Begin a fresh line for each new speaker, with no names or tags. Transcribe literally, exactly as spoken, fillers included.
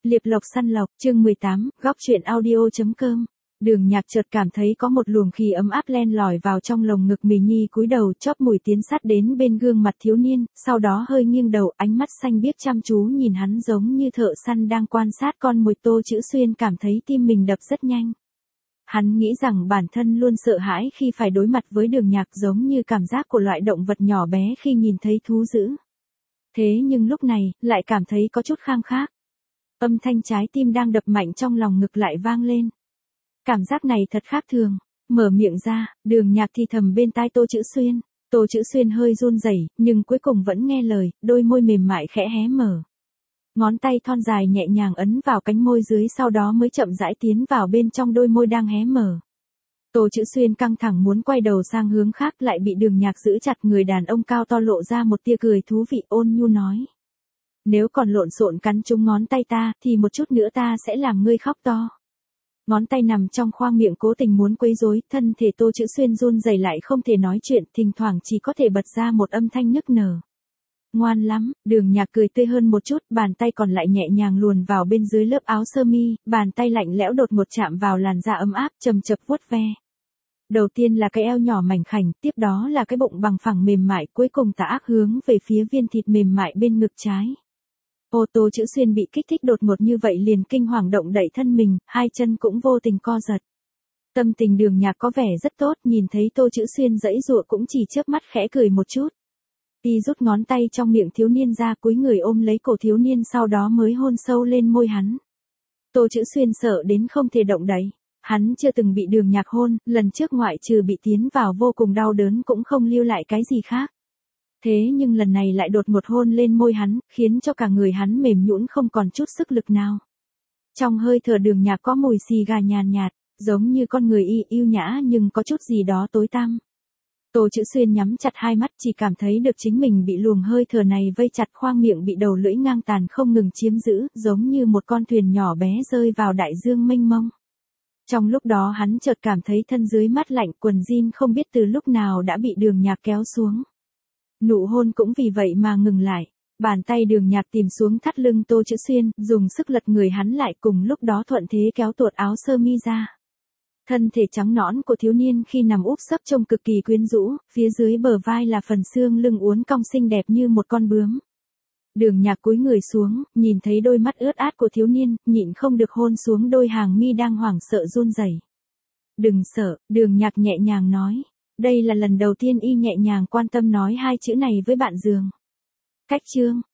Liệp lộc săn lộc, chương mười tám, góc truyện audio.com. Đường Nhạc chợt cảm thấy có một luồng khí ấm áp len lỏi vào trong lồng ngực mình, nhi cúi đầu chóp mũi tiến sát đến bên gương mặt thiếu niên, sau đó hơi nghiêng đầu, ánh mắt xanh biếc chăm chú nhìn hắn giống như thợ săn đang quan sát con mồi. Tô Chữ Xuyên cảm thấy tim mình đập rất nhanh. Hắn nghĩ rằng bản thân luôn sợ hãi khi phải đối mặt với Đường Nhạc, giống như cảm giác của loại động vật nhỏ bé khi nhìn thấy thú dữ. Thế nhưng lúc này, lại cảm thấy có chút khang khác. Âm thanh trái tim đang đập mạnh trong lòng ngực lại vang lên. Cảm giác này thật khác thường. Mở miệng ra, Đường Nhạc thì thầm bên tai Tô Chữ Xuyên. Tô Chữ Xuyên hơi run rẩy, nhưng cuối cùng vẫn nghe lời, đôi môi mềm mại khẽ hé mở. Ngón tay thon dài nhẹ nhàng ấn vào cánh môi dưới, sau đó mới chậm rãi tiến vào bên trong đôi môi đang hé mở. Tô Chữ Xuyên căng thẳng muốn quay đầu sang hướng khác, lại bị Đường Nhạc giữ chặt. Người đàn ông cao to lộ ra một tia cười thú vị, ôn nhu nói. Nếu còn lộn xộn cắn trúng ngón tay ta, thì một chút nữa ta sẽ làm ngươi khóc to. Ngón tay nằm trong khoang miệng cố tình muốn quấy rối, thân thể Tô Chữ Xuyên run rẩy lại không thể nói chuyện, thỉnh thoảng chỉ có thể bật ra một âm thanh nức nở. Ngoan lắm, Đường Nhạc cười tươi hơn một chút, bàn tay còn lại nhẹ nhàng luồn vào bên dưới lớp áo sơ mi, bàn tay lạnh lẽo đột ngột chạm vào làn da ấm áp, chầm chập vuốt ve. Đầu tiên là cái eo nhỏ mảnh khảnh, tiếp đó là cái bụng bằng phẳng mềm mại, cuối cùng tà ác hướng về phía viên thịt mềm mại bên ngực trái. Ô Tô Chữ Xuyên bị kích thích đột ngột như vậy liền kinh hoàng động đậy thân mình, hai chân cũng vô tình co giật. Tâm tình Đường Nhạc có vẻ rất tốt, nhìn thấy Tô Chữ Xuyên giãy giụa cũng chỉ chớp mắt khẽ cười một chút. Y rút ngón tay trong miệng thiếu niên ra, cúi người ôm lấy cổ thiếu niên, sau đó mới hôn sâu lên môi hắn. Tô Chữ Xuyên sợ đến không thể động đậy. Hắn chưa từng bị Đường Nhạc hôn, lần trước ngoại trừ bị tiến vào vô cùng đau đớn cũng không lưu lại cái gì khác. Thế nhưng lần này lại đột ngột hôn lên môi hắn, khiến cho cả người hắn mềm nhũn không còn chút sức lực nào. Trong hơi thở Đường Nhạc có mùi xì gà nhàn nhạt, giống như con người y yêu nhã nhưng có chút gì đó tối tăm. Tô Chữ Xuyên nhắm chặt hai mắt, chỉ cảm thấy được chính mình bị luồng hơi thở này vây chặt, khoang miệng bị đầu lưỡi ngang tàn không ngừng chiếm giữ, giống như một con thuyền nhỏ bé rơi vào đại dương mênh mông. Trong lúc đó hắn chợt cảm thấy thân dưới mát lạnh, quần jean không biết từ lúc nào đã bị Đường Nhạc kéo xuống. Nụ hôn cũng vì vậy mà ngừng lại. Bàn tay Đường Nhạc tìm xuống thắt lưng Tô Chữ Xuyên, dùng sức lật người hắn lại, cùng lúc đó thuận thế kéo tuột áo sơ mi ra. Thân thể trắng nõn của thiếu niên khi nằm úp sấp trông cực kỳ quyến rũ, phía dưới bờ vai là phần xương lưng uốn cong xinh đẹp như một con bướm. Đường Nhạc cúi người xuống, nhìn thấy đôi mắt ướt át của thiếu niên, nhịn không được hôn xuống đôi hàng mi đang hoảng sợ run rẩy. Đừng sợ, Đường Nhạc nhẹ nhàng nói. Đây là lần đầu tiên y nhẹ nhàng quan tâm nói hai chữ này với bạn giường. Cách chương,